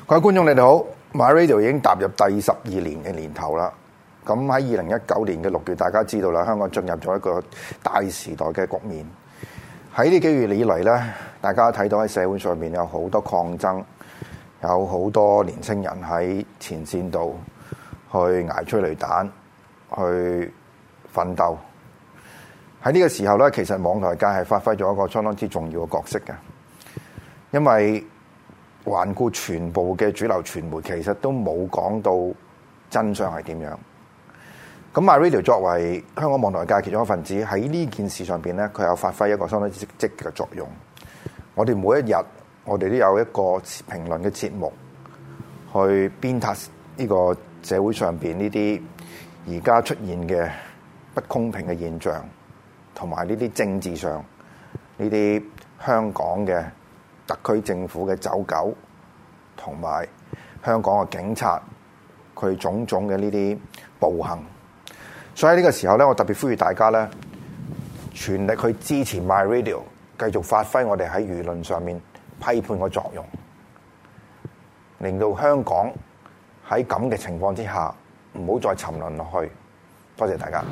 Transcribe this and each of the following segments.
各位觀眾你哋好 ，MyRadio 已經踏入第12年嘅年頭啦。咁喺2019年嘅6月，大家知道啦，香港進入咗一個大時代嘅局面。喺呢幾月以嚟咧，大家睇到喺社會上面有好多抗爭，有好多年青人喺前線度去捱催淚彈，去奮鬥。喺呢個時候咧，其實網台界係發揮咗一個相當之重要嘅角色嘅，因為環顧全部嘅主流傳媒，其實都冇講到真相係點樣。咁 MyRadio 作為香港網台界其中一份子，喺呢件事上邊咧，佢有發揮一個相當之積極嘅作用。我哋每一日，我哋都有一個評論嘅節目，去鞭撻呢個社會上邊呢啲而家出現嘅不公平嘅現象，同埋呢啲政治上呢啲香港嘅特區政府嘅走狗，同埋香港嘅警察佢種種嘅呢啲暴行，所以喺呢個時候咧，我特別呼籲大家咧，全力去支持 MyRadio， 繼續發揮我哋喺輿論上面批判嘅作用，令到香港喺咁嘅情況之下唔好再沉淪落去。多謝大家。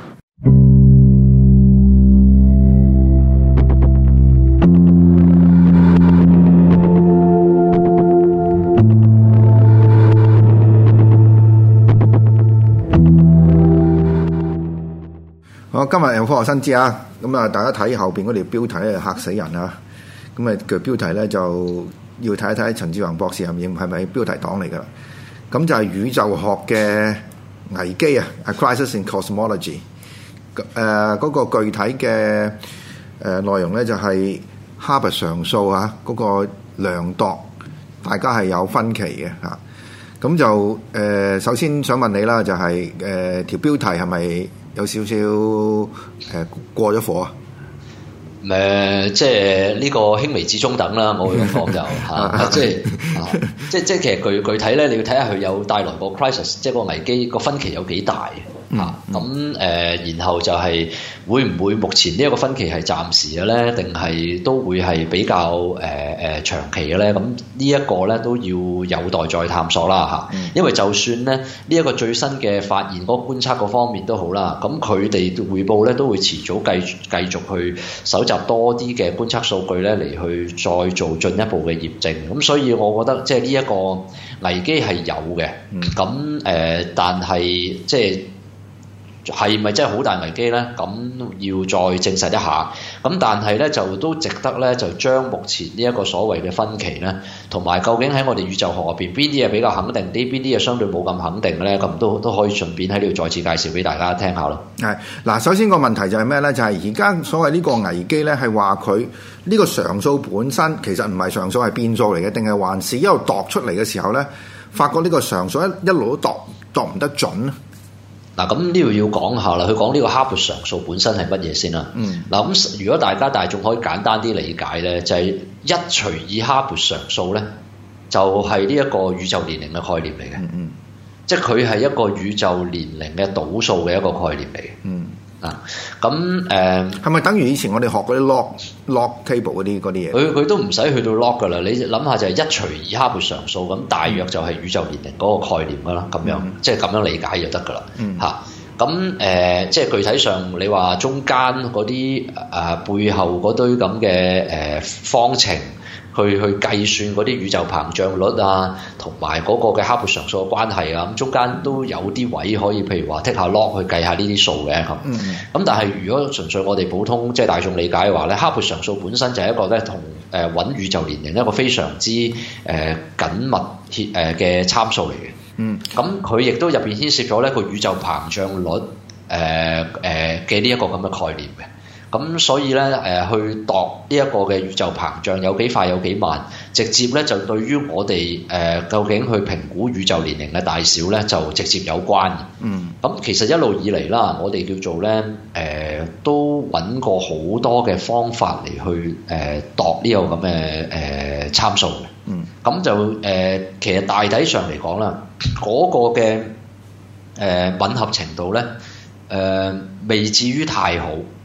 我今日有科學新知啊，咁啊，大家睇後邊嗰條標題咧嚇死人啊！咁啊，個標題咧就要睇一睇陳志宏博士係咪標題黨嚟㗎啦？咁就係宇宙學嘅危機啊 ，A Crisis in Cosmology。嗰個具體嘅內容咧就係哈勃常數啊，嗰個量度大家係有分歧嘅嚇。咁就首先想問你啦，就係條標題係咪有少少過咗火啊？ 即係呢個輕微至中等啦，我會咁講就嚇，即係其實具體咧，你要睇下佢有帶來個 crisis， 即係個危機個分歧有幾大嚇。咁然後就係會唔會目前呢一個分歧係暫時嘅咧，定係都會係比較長期嘅咧？咁呢一個咧都要有待再探索啦嚇。因為就算咧呢一個最新嘅發現嗰個觀察嗰方面都好啦，咁佢哋匯報咧都會遲早繼續去搜集多啲嘅觀測數據咧嚟去再做進一步嘅驗證。咁所以我覺得即係呢一個危機係有嘅。咁但係即係咪真係好大危機呢？咁要再證實一下。咁但係呢，就都值得呢，就將目前呢一個所謂嘅分歧呢，同埋究竟喺我哋宇宙學入邊邊啲嘢比較肯定啲，邊啲嘢相對冇咁肯定呢？咁都可以順便喺呢度再次介紹俾大家聽下咯。係嗱，首先個問題就係咩呢？就係而家所謂呢個危機呢，係話佢呢個常數本身其實唔係常數，係變數嚟嘅，定係還是一路度出嚟嘅時候呢，發覺呢個常數一路都度唔得準呢？ 嗱，咁呢度要講下啦，佢講呢個哈勃常數本身係乜嘢先啦？嗱，咁如果大眾可以簡單啲理解咧，就係一除以哈勃常數咧，就係呢一個宇宙年齡嘅概念嚟嘅。即係佢係一個宇宙年齡嘅倒數嘅一個概念嚟嘅。咁係咪等於以前我哋學嗰啲 log table 嗰啲嘢？ 佢都唔使去到 log 噶啦，你諗下就係一除以哈勃常數，咁大約就係宇宙年齡嗰個概念噶啦，咁樣即係咁樣理解就得噶啦。咁即係具體上你話中間嗰啲背後嗰堆咁嘅方程。去計算嗰啲宇宙膨脹率啊，同埋嗰個嘅哈勃常數嘅關係啊，咁中間都有啲位可以，譬如話剔下 log 去計下呢啲數嘅咁。咁但係如果純粹我哋普通即係大眾理解嘅話咧，哈勃常數本身就係一個咧同揾宇宙年齡一個非常之緊密嘅參數嚟嘅。咁佢亦都入邊牽涉咗呢個宇宙膨脹率嘅呢一個咁嘅概念嘅。咁所以咧，去度呢一個嘅宇宙膨脹有幾快有幾慢，直接咧就對於我哋究竟去評估宇宙年齡嘅大小咧，就直接有關嘅。咁其實一路以嚟啦，我哋叫做咧，都揾過好多嘅方法嚟去度呢個咁嘅參數嘅。咁就其實大體上嚟講啦，嗰個嘅吻合程度咧，未至於太好。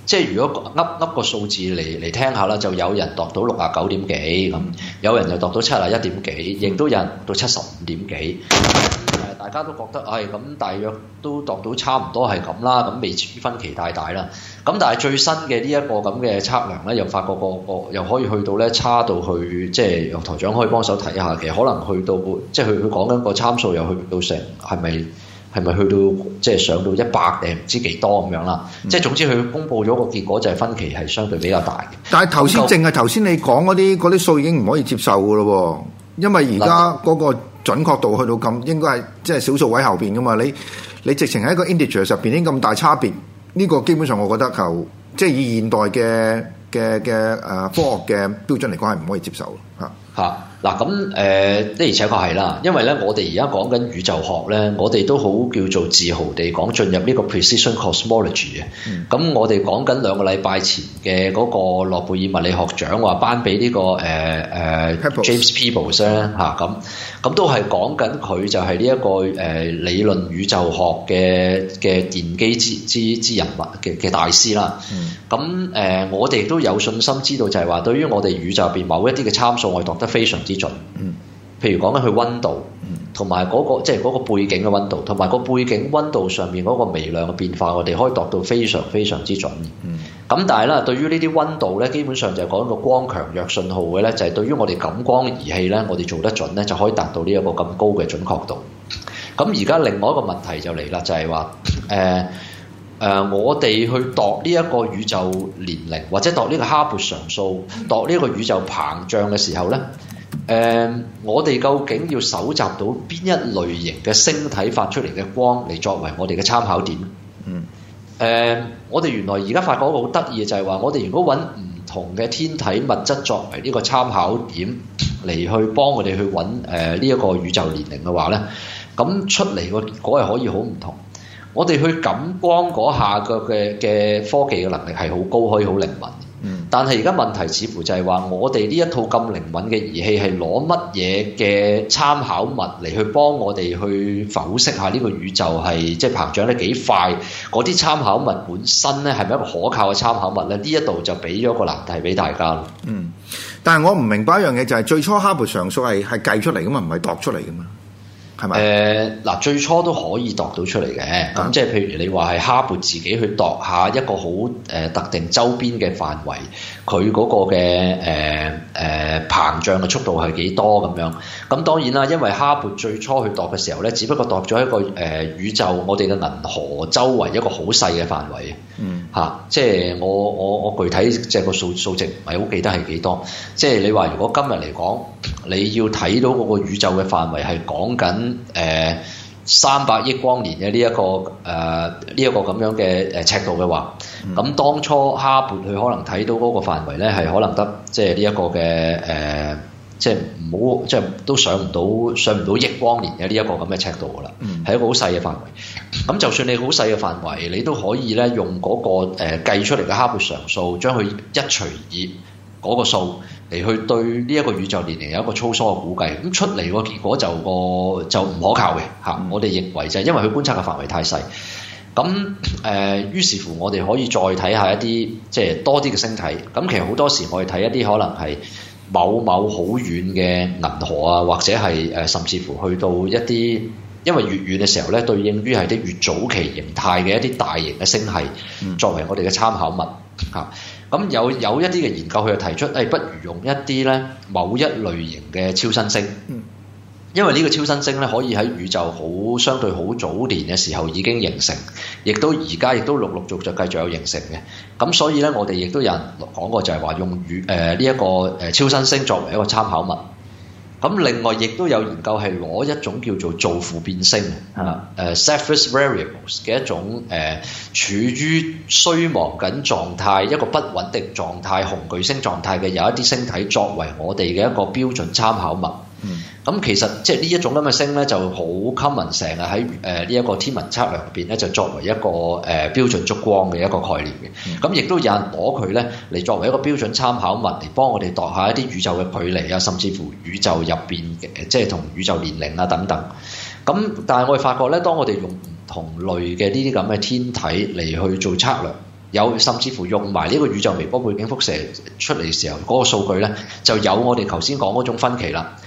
即係如果噏個數字嚟聽下啦，就有人度到69點幾咁，有人就度到71點幾，亦都有人度到75點幾。大家都覺得咁大約都度到差唔多係咁啦，咁未至於分歧太大啦。咁但係最新嘅呢一個咁嘅測量咧，又發覺個又可以去到咧差到去，即係由台長可以幫手睇下，其實可能去到即係佢講緊個參數又去到成係咪去到即係上到100定唔知幾多咁樣啦。即係總之佢公佈咗個結果就係分歧係相對比較大嘅。 但係頭先淨係頭先你講嗰啲數已經唔可以接受㗎咯喎，因為而家嗰個準確度去到咁，應該係即係小數位後邊噶嘛？你直情喺一個 integer 入邊已經咁大差別，呢個基本上我覺得就即係以現代嘅科學嘅標準嚟講係唔可以接受嚇。嗱咁的而且確係啦，因為咧我哋而家講緊宇宙學咧，我哋都好叫做自豪地講進入呢個 precision cosmology 嘅。咁我哋講緊2個禮拜前嘅嗰個諾貝爾物理學獎話頒俾呢個James Peebles 咧嚇，咁都係講緊佢就係呢一個理論宇宙學嘅奠基之人物嘅大師啦。咁我哋都有信心知道就係話，對於我哋宇宙入邊某一啲嘅參數，我哋度得非常之準。譬如講緊佢溫度，同埋嗰個即係嗰個背景嘅溫度，同埋個背景溫度上面嗰個微量嘅變化，我哋可以度到非常非常之準。咁但係咧，對於呢啲溫度咧，基本上就係講一個光強弱信號嘅咧，就係對於我哋感光儀器咧，我哋做得準咧，就可以達到呢一個咁高嘅準確度。咁而家另外一個問題就嚟啦，就係話我哋去度呢一個宇宙年齡，或者度呢個哈勃常數，度呢個宇宙膨脹嘅時候咧，我哋究竟要搜集到邊一類型嘅星體發出嚟嘅光嚟作為我哋嘅參考點？我哋原來而家發覺一個好得意嘅就係話，我哋如果揾唔同嘅天體物質作為呢個參考點嚟去幫我哋去揾呢一個宇宙年齡嘅話咧，咁出嚟個結果係可以好唔同。我哋去感光嗰下嘅科技嘅能力係好高，可以好靈敏。但係而家問題似乎就係話，我哋呢一套咁靈敏嘅儀器係攞乜嘢嘅參考物嚟去幫我哋去剖析下呢個宇宙係即係膨脹得幾快？嗰啲參考物本身咧係咪一個可靠嘅參考物咧？呢一度就俾咗個難題俾大家咯。 但係我唔明白一樣嘢就係最初哈勃常數係計出嚟噶嘛，唔係度出嚟噶嘛？係咪？ 嗱，最初都可以度到出嚟嘅。咁即係譬如你話係哈勃自己去度下一個好特定周邊嘅範圍，佢嗰個嘅膨脹嘅速度係幾多咁樣？咁當然啦，因為哈勃最初去度嘅時候咧，只不過度咗一個宇宙我哋嘅銀河周圍一個好細嘅範圍。即係我具體即係個數值唔係好記得係幾多。即係你話如果今日嚟講，你要睇到嗰個宇宙嘅範圍係講緊300億光年嘅呢一個咁樣嘅尺度嘅話，咁當初哈勃佢可能睇到嗰個範圍咧係可能得即係呢一個嘅即係唔好即係都上唔到億光年嘅呢一個咁嘅尺度噶啦，係一個好細嘅範圍。咁就算你好細嘅範圍，你都可以咧用嗰個計出嚟嘅哈勃常數，將佢一除以嗰個數嚟去對呢一個宇宙年齡有一個粗疏嘅估計，咁出嚟個結果就唔可靠嘅嚇。我哋認為就係因為佢觀察嘅範圍太細，咁於是乎我哋可以再睇下一啲即係多啲嘅星體。咁其實好多時我哋睇一啲可能係某好遠嘅銀河啊，或者係甚至乎去到一啲，因為越遠嘅時候咧，對應於係啲越早期形態嘅一啲大型嘅星系作為我哋嘅參考物嚇。咁有一啲嘅研究佢就提出，不如用一啲咧某一類型嘅超新星，因為呢個超新星咧可以喺宇宙相對好早年嘅時候已經形成，亦都而家亦都陸陸續續繼續有形成嘅。咁所以咧，我哋亦都有人講過就係話用呢一個超新星作為一個參考物。咁另外亦都有研究係攞一種叫做造父變星Cephus variables 嘅一種處於衰亡緊狀態，一個不穩定狀態、紅巨星狀態嘅有一啲星體作為我哋嘅一個標準參考物。咁其實即係呢一種咁嘅星咧，就好 common 成日喺呢一個天文測量入邊咧，就作為一個標準燭光嘅一個概念嘅。咁亦都有人攞佢咧嚟作為一個標準參考物嚟幫我哋度下一啲宇宙嘅距離啊，甚至乎宇宙入邊嘅即係同宇宙年齡啊等等。咁但係我哋發覺咧，當我哋用唔同類嘅呢啲咁嘅天體嚟去做測量， 甚至乎用埋呢個宇宙微波背景輻射出嚟嘅時候，嗰個數據咧就有我哋頭先講嗰種分歧啦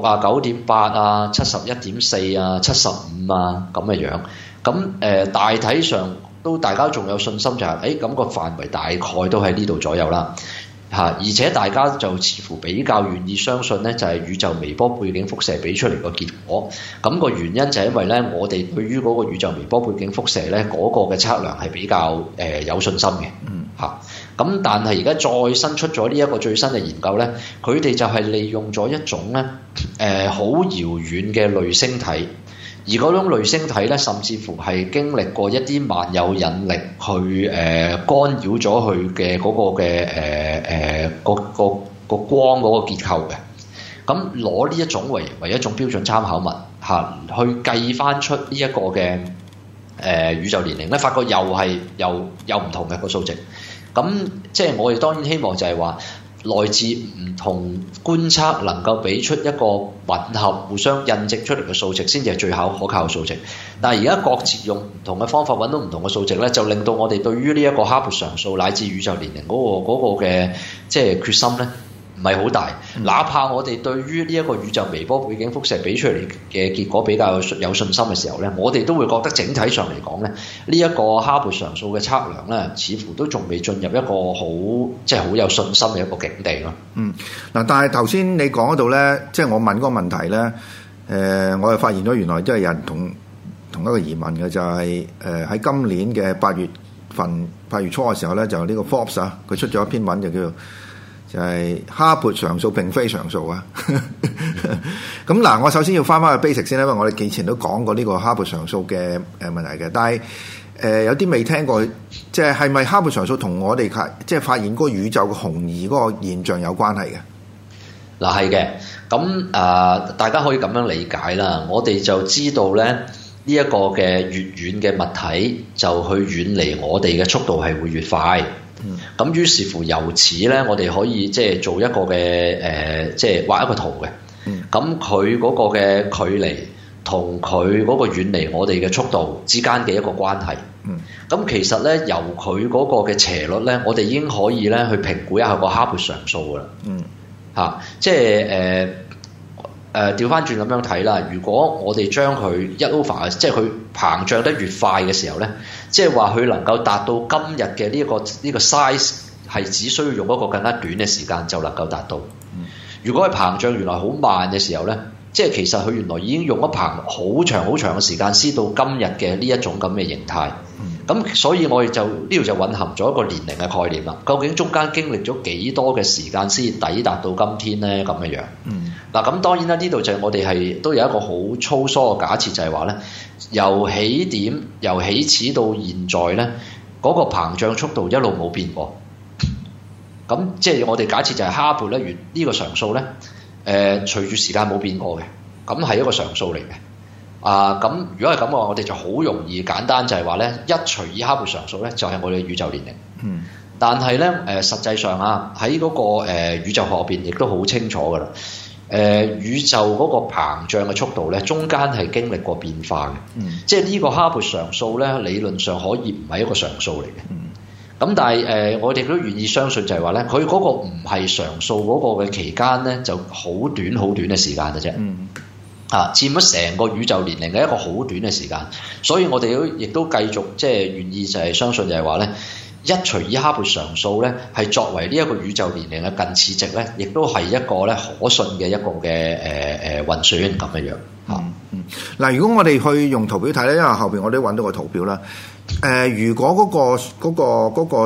，69.8啊、71.4啊、75啊咁嘅樣。咁大體上都大家仲有信心就係，咁個範圍大概都喺呢度左右啦。而且大家就似乎比較願意相信咧，就係宇宙微波背景輻射俾出嚟個結果。咁個原因就係因為咧，我哋對於嗰個宇宙微波背景輻射咧嗰個嘅測量係比較有信心嘅。咁但係而家再新出咗呢一個最新嘅研究咧，佢哋就係利用咗一種咧好遙遠嘅類星體。而嗰種類星體咧，甚至乎係經歷過一啲萬有引力去干擾咗佢嘅嗰個嘅個光嗰個結構嘅。咁攞呢一種為一種標準參考物去計翻出呢一個嘅宇宙年齡咧，發覺又係有唔同嘅個數值。咁即係我哋當然希望就係話，來自唔同觀測能夠俾出一個吻合、互相印證出嚟嘅數值，先至係最可靠嘅數值。但係而家各自用唔同嘅方法揾到唔同嘅數值咧，就令到我哋對於呢一個哈勃常數乃至宇宙年齡嗰個嘅即係決心咧，唔係好大。哪怕我哋對於呢一個宇宙微波背景輻射俾出嚟嘅結果比較有信心嘅時候咧，我哋都會覺得整體上嚟講咧，呢一個哈勃常數嘅測量咧，似乎都仲未進入一個好有信心嘅一個境地咯。 嗱，但係頭先你講嗰度咧，即係我問嗰個問題咧，我又發現咗原來都係有人同一個疑問嘅，就係喺今年嘅8月初嘅時候咧，就呢個 Forbes 啊，佢出咗一篇文就係哈勃常數並非常數啊。咁嗱，我首先要翻去 basic 先，因為我哋以前都講過呢個哈勃常數嘅問題嘅，但係有啲未聽過，即係咪哈勃常數同我哋即係發現嗰個宇宙嘅紅移嗰個現象有關係嘅？ 嗱，係嘅，咁大家可以咁樣理解啦。我哋就知道咧，呢一個嘅越遠嘅物體就去遠離我哋嘅速度係會越快。咁於是乎由此咧，我哋可以即係做一個嘅即係畫一個圖嘅。咁佢嗰個嘅距離同佢嗰個遠離我哋嘅速度之間嘅一個關係。咁其實咧，由佢嗰個嘅斜率咧，我哋已經可以咧去評估一下個哈勃常數噶啦。即係調翻轉咁樣睇啦。如果我哋將佢1/over，即係佢膨脹得越快嘅時候咧，即係話佢能夠達到今日嘅呢個 size， 係只需要用一個更加短嘅時間就能夠達到。如果佢膨脹原來好慢嘅時候咧，即係其實佢原來已經用咗好長嘅時間先到今日嘅呢一種咁嘅形態。咁所以我哋就呢度就蘊含咗一個年齡嘅概念啦。究竟中間經歷咗幾多嘅時間先抵達到今天咧？咁嘅樣。嗱，咁當然啦，呢度就係我哋都有一個好粗疏嘅假設，就係話咧，由起始到現在咧，嗰個膨脹速度一路冇變過。咁即係我哋假設就係哈勃咧，呢個常數咧，隨住時間冇變過嘅，咁係一個常數嚟嘅。咁如果係咁嘅話，我哋就好容易簡單就係話咧，一除以哈勃常數咧，就係我哋嘅宇宙年齡。但係咧，實際上喺嗰個宇宙學入邊亦都好清楚㗎啦。宇宙嗰個膨脹嘅速度咧，中間係經歷過變化嘅。即係呢個哈勃常數咧，理論上可以唔係一個常數嚟嘅。咁但係我哋都願意相信就係話咧，佢嗰個唔係常數嗰個嘅期間咧，就好短嘅時間嘅啫。佔咗成個宇宙年齡嘅一個好短嘅時間，所以我哋亦都繼續即係願意就係相信就係話咧，一除以哈勃常數咧，係作為呢一個宇宙年齡嘅近似值咧，亦都係一個咧可信嘅一個嘅運算咁嘅樣。 嗱，如果我哋去用圖表睇咧，因為後邊我都揾到個圖表啦。如果嗰個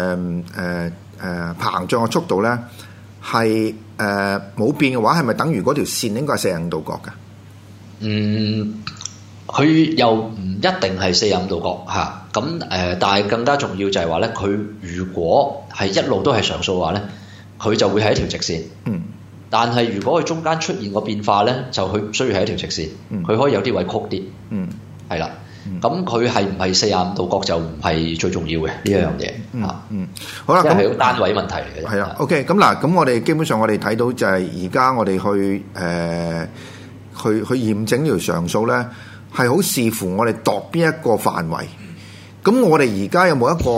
膨脹嘅速度咧係冇變嘅話，係咪等於嗰條線應該係45度角㗎？ 佢又唔一定係45度角嚇。咁但係更加重要就係話咧，佢如果係一路都係常數嘅話咧，佢就會係一條直線。但係如果佢中間出現個變化咧，就佢唔需要係一條直線，佢可以有啲位曲啲。係啦。咁佢係唔係45度角就唔係最重要嘅呢一樣嘢。 好啦，咁係個單位問題嚟嘅。 係啦，OK，咁嗱，咁我哋基本上我哋睇到就係而家我哋去驗證呢條常數咧，係好視乎我哋度邊一個範圍。咁我哋而家有冇一個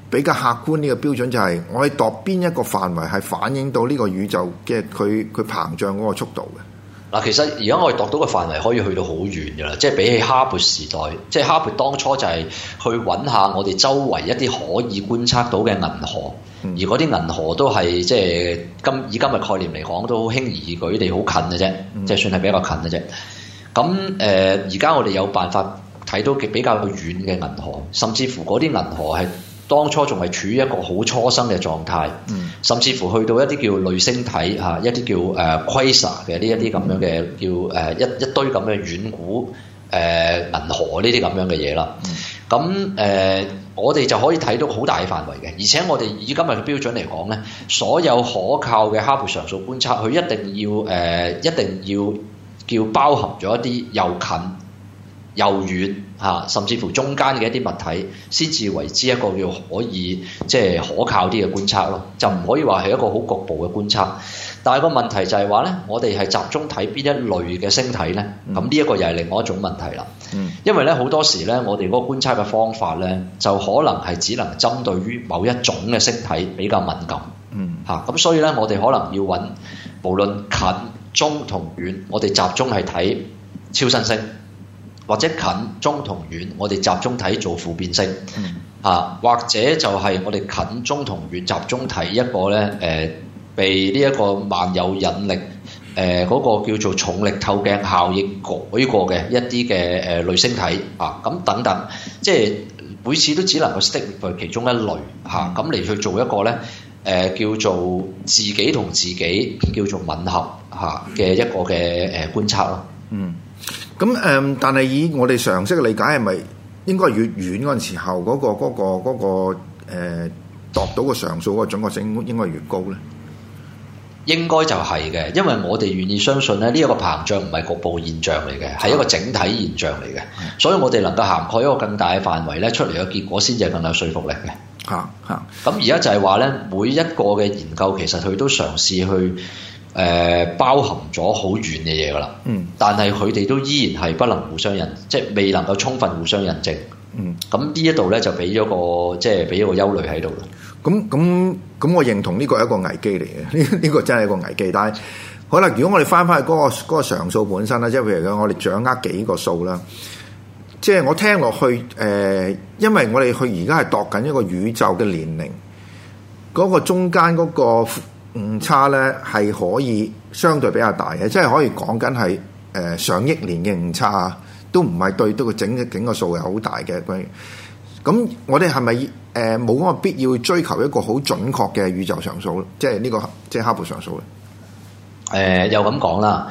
比較客觀呢個標準，就係我哋度邊一個範圍係反映到呢個宇宙嘅佢膨脹嗰個速度嘅。 嗱，其實而家我哋度到嘅範圍可以去到好遠㗎啦，即係比起哈勃時代，即係哈勃當初就係去揾下我哋周圍一啲可以觀察到嘅銀河，而嗰啲銀河都係即係以今日概念嚟講都好輕而易舉地好近嘅啫，即係算係比較近嘅啫。咁而家我哋有辦法睇到比較遠嘅銀河，甚至乎嗰啲銀河係當初仲係處於一個好初生嘅狀態，甚至乎去到一啲叫類星體嚇，一啲叫quasar 嘅呢一啲咁樣嘅叫一堆咁嘅遠古銀河呢啲咁樣嘅嘢啦。咁我哋就可以睇到好大嘅範圍嘅，而且我哋以今日嘅標準嚟講咧，所有可靠嘅哈勃常數觀測，佢一定要叫包含咗一啲又近又遠嚇，甚至乎中間嘅一啲物體，先至為之一個叫可以即係可靠啲嘅觀測咯，就唔可以話係一個好局部嘅觀測。但係個問題就係話咧，我哋係集中睇邊一類嘅星體咧，咁呢一個又係另外一種問題啦。因為咧好多時咧，我哋嗰個觀測嘅方法咧，就可能係只能針對於某一種嘅星體比較敏感。嚇，咁所以咧，我哋可能要揾無論近、中同遠，我哋集中係睇超新星。或者近、中同遠，我哋集中睇造父變星，或者就係我哋近、中同遠集中睇一個咧被呢一個萬有引力嗰個叫做重力透鏡效應改過嘅一啲嘅類星體咁等等，即係每次都只能夠 stick 佢其中一類咁嚟去做一個咧叫做自己同自己叫做吻合嘅一個嘅觀察咯。 咁但係以我哋常識嘅理解，係咪應該越遠嗰陣時候嗰個度到個常數嗰個準確性應該越高咧？ 應該就係嘅，因為我哋願意相信咧，呢一個膨脹唔係局部現象嚟嘅，係一個整體現象嚟嘅，所以我哋能夠涵蓋一個更大嘅範圍咧，出嚟嘅結果先至係更有說服力嘅。咁而家就係話咧，每一個嘅研究其實佢都嘗試去包含咗好遠嘅嘢噶啦，但係佢哋都依然係不能互相即係未能夠充分互相印證。咁呢一度咧就俾咗個即係俾咗個憂慮喺度啦。 咁我認同呢個係一個危機嚟嘅，呢個真係一個危機。但係好啦，如果我哋翻去嗰個常數本身啦，即係譬如我哋掌握幾個數啦，即係我聽落去因為我哋去而家係度緊一個宇宙嘅年齡，嗰個中間嗰個誤差咧係可以相對比較大嘅，即係可以講緊係上億年嘅誤差，都唔係對個整個數係好大嘅。咁我哋係咪冇嗰個必要追求一個好準確嘅宇宙常數咧？即係呢個即係哈勃常數咧？ 又咁講啦，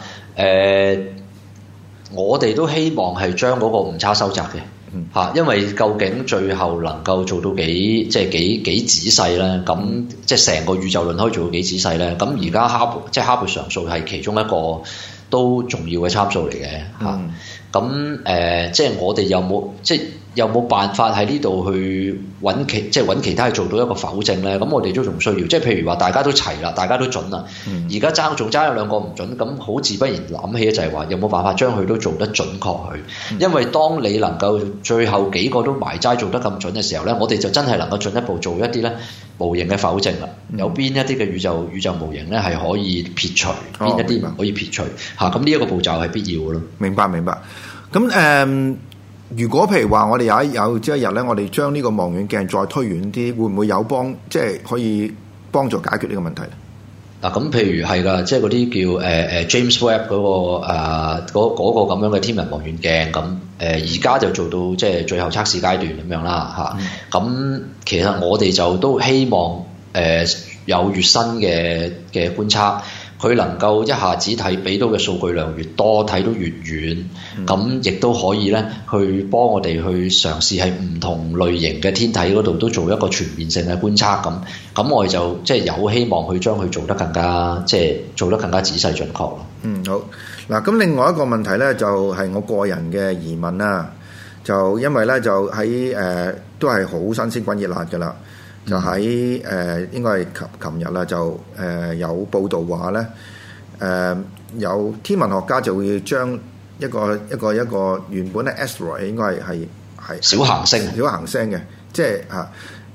我哋都希望係將嗰個誤差收窄嘅。因為究竟最後能夠做到幾仔細咧？咁即係成個宇宙論可以做到幾仔細咧？咁而家哈勃常數係其中一個都重要嘅參數嚟嘅。咁即係我哋有冇辦法喺呢度去揾其他去做到一個否證咧？咁我哋都仲需要，即係譬如話大家都齊啦，大家都準啦，而家仲爭有兩個唔準，咁好自不然諗起就係話有冇辦法將佢都做得準確去？因為當你能夠最後幾個都埋齋做得咁準嘅時候咧，我哋就真係能夠進一步做一啲咧模型嘅否證啦。有邊一啲嘅宇宙模型咧係可以撇除，邊一啲唔可以撇除咁呢一個步驟係必要嘅咯。 明白。咁如果譬如話我哋有朝一日咧，我哋將呢個望遠鏡再推遠啲，會唔會有即係可以幫助解決呢個問題咧？ 嗱，咁譬如係㗎，即係嗰啲叫James Webb 嗰個咁樣嘅天文望遠鏡咁，而家就做到即係最後測試階段咁樣啦嚇。咁其實我哋就都希望有越新嘅觀測。佢能夠一下子俾到嘅數據量越多，睇到越遠，咁亦都可以咧去幫我哋去嘗試喺唔同類型嘅天體嗰度都做一個全面性嘅觀測咁。咁我哋就即係有希望去將佢做得更加做得更加仔細準確咯。 好。嗱，咁另外一個問題咧就係我個人嘅疑問啦，就因為咧就喺都係好新鮮滾熱辣㗎啦。就喺應該係琴日啦，就有報道話咧，有天文學家就會將一個原本咧 asteroid 應該係小行星嘅，即係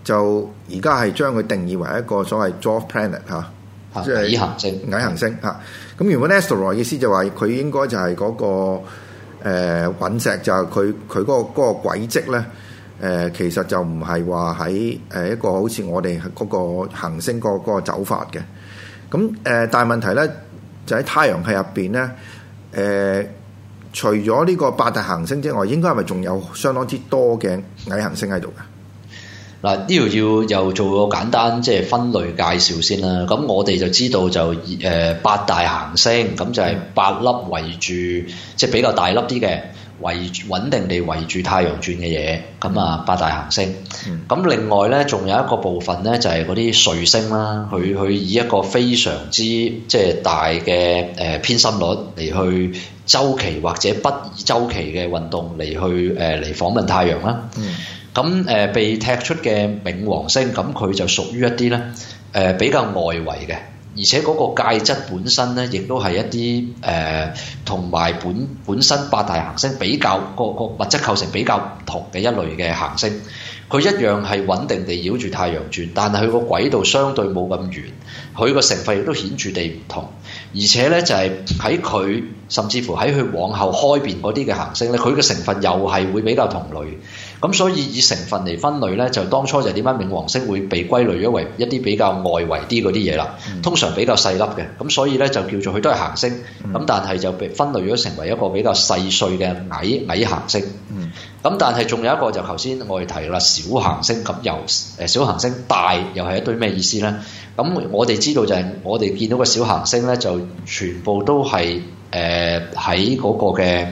就而家係將佢定義為一個所謂 dwarf planet 即係矮行星。 矮行星嚇。咁原本 asteroid 意思就話佢應該就係嗰個隕石，就係佢嗰個軌跡咧。其實就唔係話喺一個好似我哋嗰個行星嗰個走法嘅。咁但係問題咧就喺太陽系入邊咧，除咗呢個八大行星之外，應該係咪仲有相當之多嘅矮行星喺度嘅？ 嗱，呢度要又做個簡單即係分類介紹先啦。咁我哋就知道就八大行星，咁就係8粒圍住，即係比較大粒啲嘅，穩定地圍住太陽轉嘅嘢。咁啊，八大行星。咁另外咧，仲有一個部分咧，就係嗰啲彗星啦。佢以一個非常之即係大嘅偏心率嚟去週期或者不以週期嘅運動嚟去嚟訪問太陽啦。咁被踢出嘅冥王星，咁佢就屬於一啲咧比較外圍嘅，而且嗰個介質本身咧，亦都係一啲同埋本身八大行星比較個物質構成比較唔同嘅一類嘅行星。佢一樣係穩定地繞住太陽轉，但係佢個軌道相對冇咁圓，佢個成分亦都顯著地唔同。而且咧就係喺佢甚至乎喺佢往後開邊嗰啲嘅行星咧，佢嘅成分又係會比較同類。咁所以以成分嚟分類咧，就當初就點解冥王星會被歸類咗為一啲比較外圍啲嗰啲嘢啦，通常比較細粒嘅。咁所以咧就叫做佢都係行星，咁但係就被分類咗成為一個比較細碎嘅矮行星。咁但係仲有一個就頭先我哋提啦，小行星。咁由小行星大又係一堆咩意思咧？咁我哋知道就係我哋見到嘅小行星咧，就全部都係喺嗰個嘅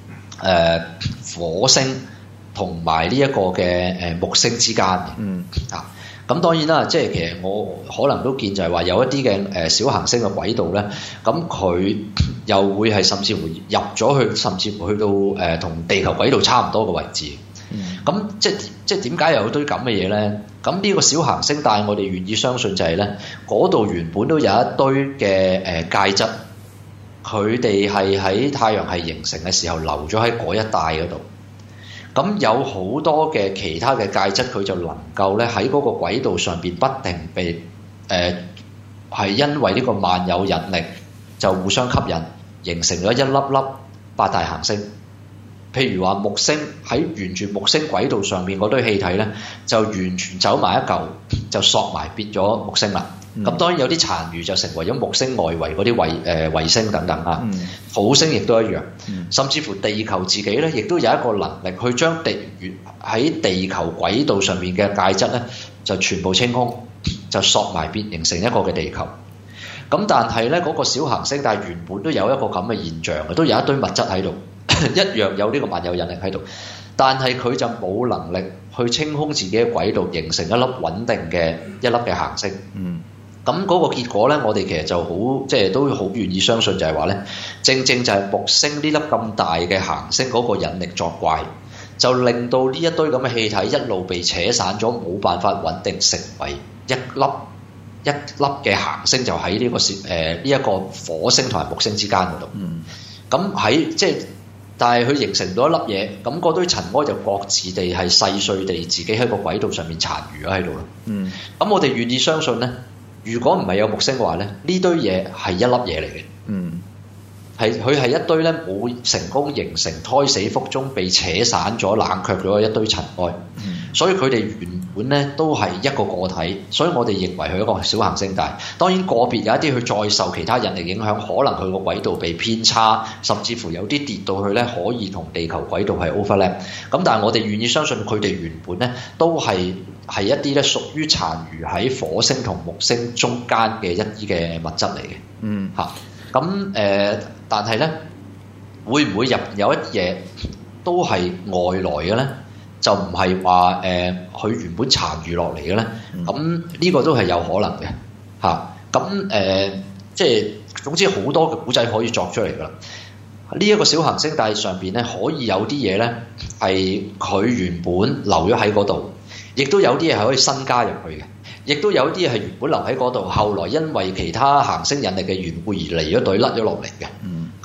火星同埋呢一個嘅木星之間嘅。咁當然啦，即係其實我可能都見就係話有一啲嘅小行星嘅軌道咧，咁佢又會係甚至乎入咗去，甚至乎去到同地球軌道差唔多嘅位置。咁即係點解有堆咁嘅嘢咧？咁呢個小行星，但係我哋願意相信就係咧，嗰度原本都有一堆嘅介質，佢哋係喺太陽系形成嘅時候留咗喺嗰一帶嗰度。咁有好多嘅其他嘅介質，佢就能夠咧喺嗰個軌道上邊不停被係因為呢個萬有引力就互相吸引，形成咗一粒粒八大行星。譬如話木星喺沿住木星軌道上面嗰堆氣體咧，就完全走埋一嚿，就索埋變咗木星啦。咁當然有啲殘餘就成為咗木星外圍嗰啲衛星等等啊。土星亦都一樣，甚至乎地球自己咧，亦都有一個能力去將喺地球軌道上面嘅介質咧，就全部清空，就索埋變形成一個嘅地球。咁但係咧嗰個小行星，但係原本都有一個咁嘅現象嘅，都有一堆物質喺度。一樣有呢個萬有引力喺度，但係佢就冇能力去清空自己嘅軌道，形成一粒穩定嘅一粒嘅行星。咁嗰個結果咧，我哋其實就好即係都好願意相信就係話咧，正正就係木星呢粒咁大嘅行星嗰個引力作怪，就令到呢一堆咁嘅氣體一路被扯散咗，冇辦法穩定成為一粒嘅行星，就喺呢個呢一個火星同埋木星之間嗰度。咁喺即係。但係佢形成咗一粒嘢，咁嗰堆塵埃就各自地係細碎地自己喺個軌道上面殘餘咗喺度啦。咁我哋願意相信咧，如果唔係有木星嘅話咧，呢堆嘢係一粒嘢嚟嘅。佢係一堆咧冇成功形成胎死腹中被扯散咗、冷卻咗嘅一堆塵埃。所以佢哋原本咧都係一個個體，所以我哋認為佢係一個小行星。但係當然個別有一啲佢再受其他引力影響，可能佢個軌道被偏差，甚至乎有啲跌到去咧可以同地球軌道係 overlap。咁但係我哋願意相信佢哋原本咧都係一啲咧屬於殘餘喺火星同木星中間嘅一啲嘅物質嚟嘅。咁但係咧會唔會入有一啲嘢都係外來嘅咧？就唔係話佢原本殘餘落嚟嘅咧，咁呢個都係有可能嘅嚇。咁即係總之好多嘅古仔可以作出嚟㗎啦。呢一個小行星帶上邊咧，可以有啲嘢咧係佢原本留咗喺嗰度，亦都有啲嘢係可以新加入去嘅，亦都有啲嘢係原本留喺嗰度，後來因為其他行星引力嘅緣故而離咗隊甩咗落嚟嘅。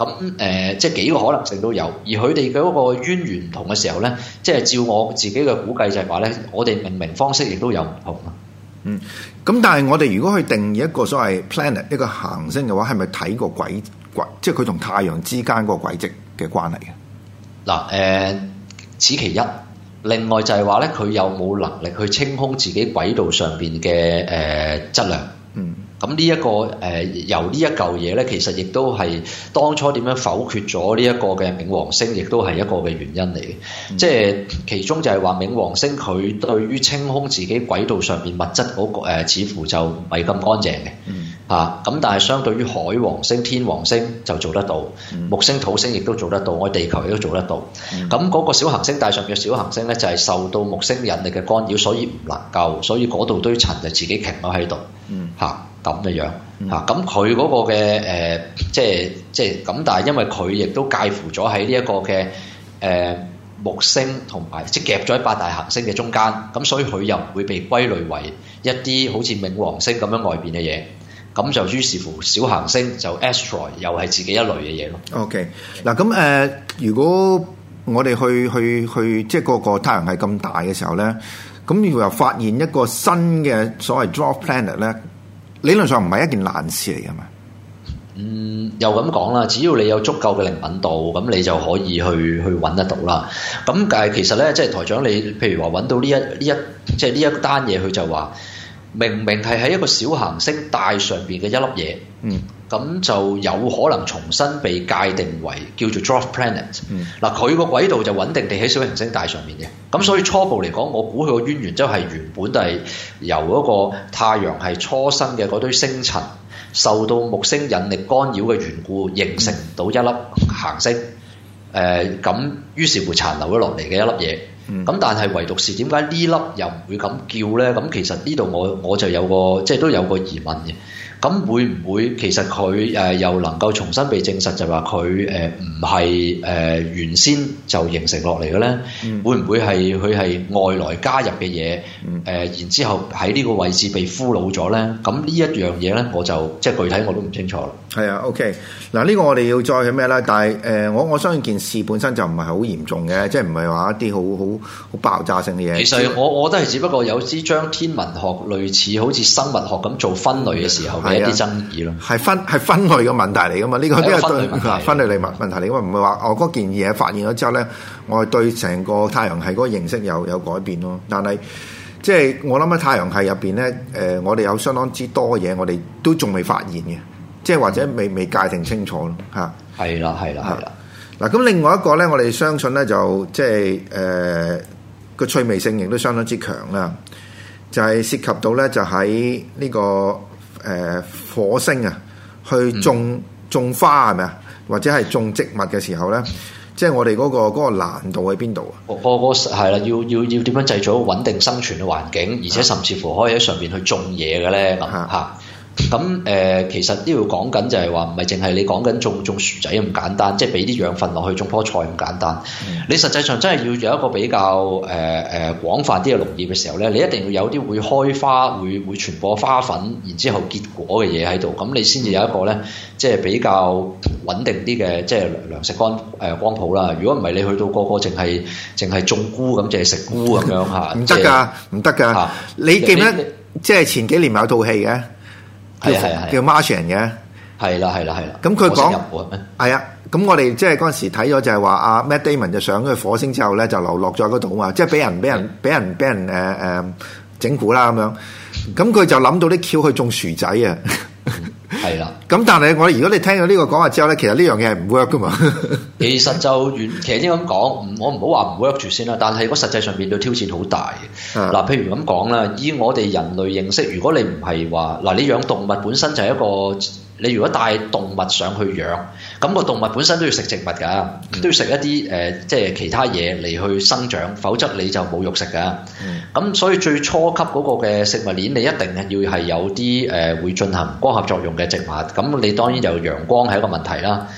咁即係幾個可能性都有，而佢哋嘅嗰個淵源唔同嘅時候咧，即係照我自己嘅估計就係話咧，我哋命名方式亦都有唔同啦。 咁但係我哋如果去定義一個所謂 planet 一個行星嘅話，係咪睇個軌，即係佢同太陽之間個軌跡嘅關係嘅？ 嗱此其一。另外就係話咧，佢有冇能力去清空自己軌道上邊嘅質量？咁呢一個由呢一嚿嘢咧，其實亦都係當初點樣否決咗呢一個嘅冥王星，亦都係一個嘅原因嚟嘅。即係其中就係話冥王星佢對於清空自己軌道上邊物質嗰個似乎就唔係咁乾淨嘅。咁但係相對於海王星、天王星就做得到，木星、土星亦都做得到，我地球亦都做得到。咁嗰個小行星帶上嘅小行星咧，就係受到木星引力嘅干擾，所以唔能夠，所以嗰度堆塵就自己停咗喺度。咁嘅樣咁佢嗰個嘅即係咁，但係因為佢亦都介乎咗喺呢一個嘅木星同埋即係夾咗喺八大行星嘅中間，咁所以佢又唔會被歸類為一啲好似冥王星咁樣外邊嘅嘢。咁就於是乎小行星就 asteroid 又係自己一類嘅嘢咯。OK， 嗱咁如果我哋去即係個太陽系咁大嘅時候咧，咁如果又發現一個新嘅所謂 dwarf planet 咧，理論上唔係一件難事嚟㗎嘛？ 又咁講啦，只要你有足夠嘅靈敏度，咁你就可以去揾得到啦。咁但係其實咧，即係台長，你譬如話揾到呢即係呢一單嘢，佢就話明明係喺一個小行星帶上邊嘅一粒嘢，咁就有可能重新被界定為叫做 dwarf planet。嗱，佢個軌道就穩定地喺小行星帶上面嘅，咁所以初步嚟講，我估佢個淵源就係原本都係由嗰個太陽系初生嘅嗰堆星塵受到木星引力干擾嘅緣故，形成到一粒行星。咁於是乎殘留咗落嚟嘅一粒嘢。咁但係唯獨是點解呢粒又唔會咁叫咧？咁其實呢度我就有個即係都有個疑問嘅。咁會唔會其實佢又能夠重新被證實，就話佢唔係原先就形成落嚟嘅咧？會唔會係佢係外來加入嘅嘢？然之後喺呢個位置被俘虜咗咧？咁呢一樣嘢咧，我就即係具體我都唔清楚啦。係啊 ，OK， 嗱呢個我哋要再去咩咧？但係我相信件事本身就唔係好嚴重嘅，即係唔係話一啲好爆炸性嘅嘢。 其實我覺得係只不過有啲將天文學類似好似生物學咁做分類嘅時候嘅一啲爭議咯。係分類嘅問題嚟噶嘛？呢個係分類問題嚟噶嘛？唔係話我嗰件嘢發現咗之後咧，我對成個太陽系嗰個認識有改變咯。但係即係我諗喺太陽系入邊咧，我哋有相當之多嘢，我哋都仲未發現嘅。即係或者未界定清楚咯嚇， 係啦。 嗱咁另外一個咧，我哋相信咧就即係個趣味性亦都相當之強啦，就係涉及到咧就喺呢個火星啊，去種花係咪啊？或者係種植物嘅時候咧，即係我哋嗰個難度喺邊度啊？ 係啦，要點樣製造穩定生存嘅環境，而且甚至乎可以喺上邊去種嘢嘅咧咁嚇。咁其實都要講緊就係話唔係淨係你講緊種薯仔咁簡單，即係俾啲養分落去種棵菜咁簡單。你實際上真係要有一個比較廣泛啲嘅農業嘅時候咧，你一定要有啲會開花、會傳播花粉，然之後結果嘅嘢喺度，咁你先至有一個咧，即係比較穩定啲嘅即係糧食光譜啦。如果唔係，你去到個淨係種菇咁，淨係食菇咁樣嚇， 唔得㗎。你記唔記得即係前幾年有套戲嘅？叫 Martian 嘅，係啦。咁佢講係啊，咁我哋即係嗰陣時睇咗就係話阿 Matt Damon 就上咗去火星之後咧，就流落咗嗰度啊，即係俾人整蠱啦咁樣。咁佢就諗到啲橋去種薯仔啊。係啦。咁但係如果你聽到呢個講話之後咧，其實呢樣嘢係唔 work 噶嘛。其實應該咁講，我唔好話唔 work 住先啦。但係個實際上面對挑戰好大嘅。嗱，譬如咁講啦，以我哋人類認識，如果你唔係話嗱，你養動物本身就係一個，你如果帶動物上去養，咁個動物本身都要食植物㗎，都要食一啲即係其他嘢嚟去生長，否則你就冇肉食㗎。咁所以最初級嗰個嘅食物鏈，你一定係要係有啲會進行光合作用嘅植物。咁你當然就陽光係一個問題啦。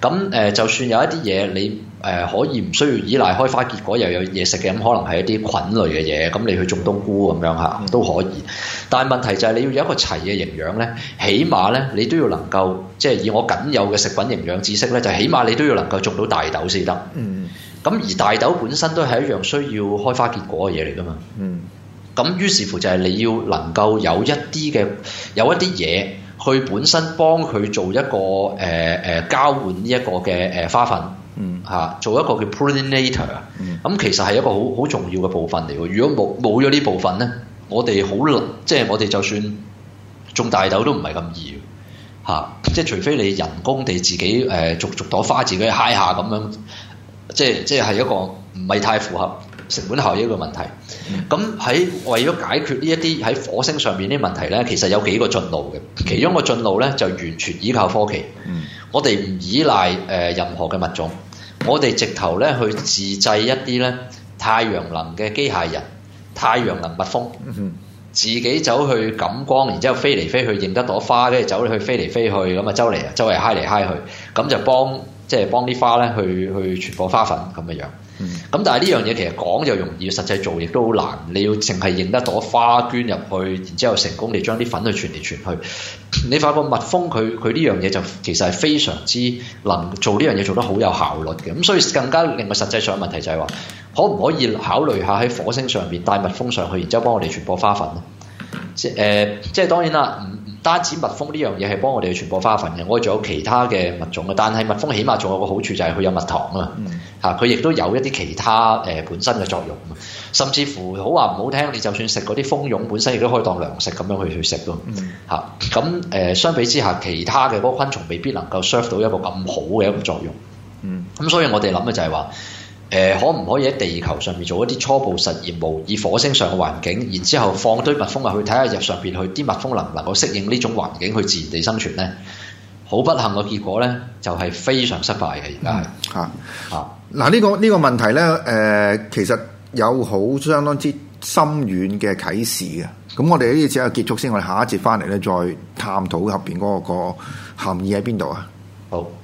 咁就算有一啲嘢你可以唔需要依賴開花結果又有嘢食嘅，咁可能係一啲菌類嘅嘢，咁你去種冬菇咁樣嚇都可以。但係問題就係你要有一個齊嘅營養咧，起碼咧你都要能夠即係以我僅有嘅食品營養知識咧，就起碼你都要能夠種到大豆先得。咁而大豆本身都係一樣需要開花結果嘅嘢嚟㗎嘛。咁於是乎就係你要能夠有一啲嘢去本身幫佢做一個交換呢一個嘅花粉。做一個叫 pollinator，其實係一個好重要嘅部分嚟嘅。如果冇咗呢部分咧，我哋即係我哋就算種大豆都唔係咁易即係除非你人工地自己逐朵花自己揩下咁樣，即係一個唔係太符合成本效益嘅問題。咁為咗解決呢一啲喺火星上面啲問題咧，其實有幾個進路嘅。其中個進路咧就完全依靠科技。我哋唔依賴任何嘅物種。我哋直頭咧去自製一啲咧太陽能嘅機械人、太陽能蜜蜂，自己走去感光，然之後飛嚟飛去認得朵花，跟住走去飛嚟飛去，咁啊周圍揩嚟揩去，咁就幫啲花咧去傳播花粉咁嘅樣。咁但係呢樣嘢其實講就容易，實際做亦都好難。你要淨係認得朵花捐入去，然之後成功地將啲粉去傳嚟傳去。你發覺蜜蜂佢呢樣嘢就其實係非常之能做呢樣嘢做得好有效率嘅。咁所以更加令我實際上嘅問題就係話，可唔可以考慮下喺火星上邊帶蜜蜂上去，然之後幫我哋傳播花粉咧？即係當然啦，唔單止蜜蜂呢樣嘢係幫我哋去傳播花粉嘅，我哋仲有其他嘅物種嘅。但係蜜蜂起碼仲有個好處就係佢有蜜糖啊，佢亦都有一啲其他本身嘅作用。甚至乎好話唔好聽，你就算食嗰啲蜂蛹本身亦都可以當糧食咁樣去食咯。咁相比之下，其他嘅嗰個昆蟲未必能夠 serve 到一個咁好嘅一個作用。咁所以我哋諗嘅就係話，可唔可以喺地球上面做一啲初步實驗，模擬火星上嘅環境，然之後放堆蜜蜂入去睇下入上邊去啲蜜蜂能唔能夠適應呢種環境去自然地生存呢？好不幸嘅結果呢，就係非常失敗嘅。而家係嗱呢個問題呢，其實有好相當之深遠嘅啟示嘅。咁我哋呢節結束先，我哋下一節翻嚟咧再探討入邊嗰個含義喺邊度啊？ 好。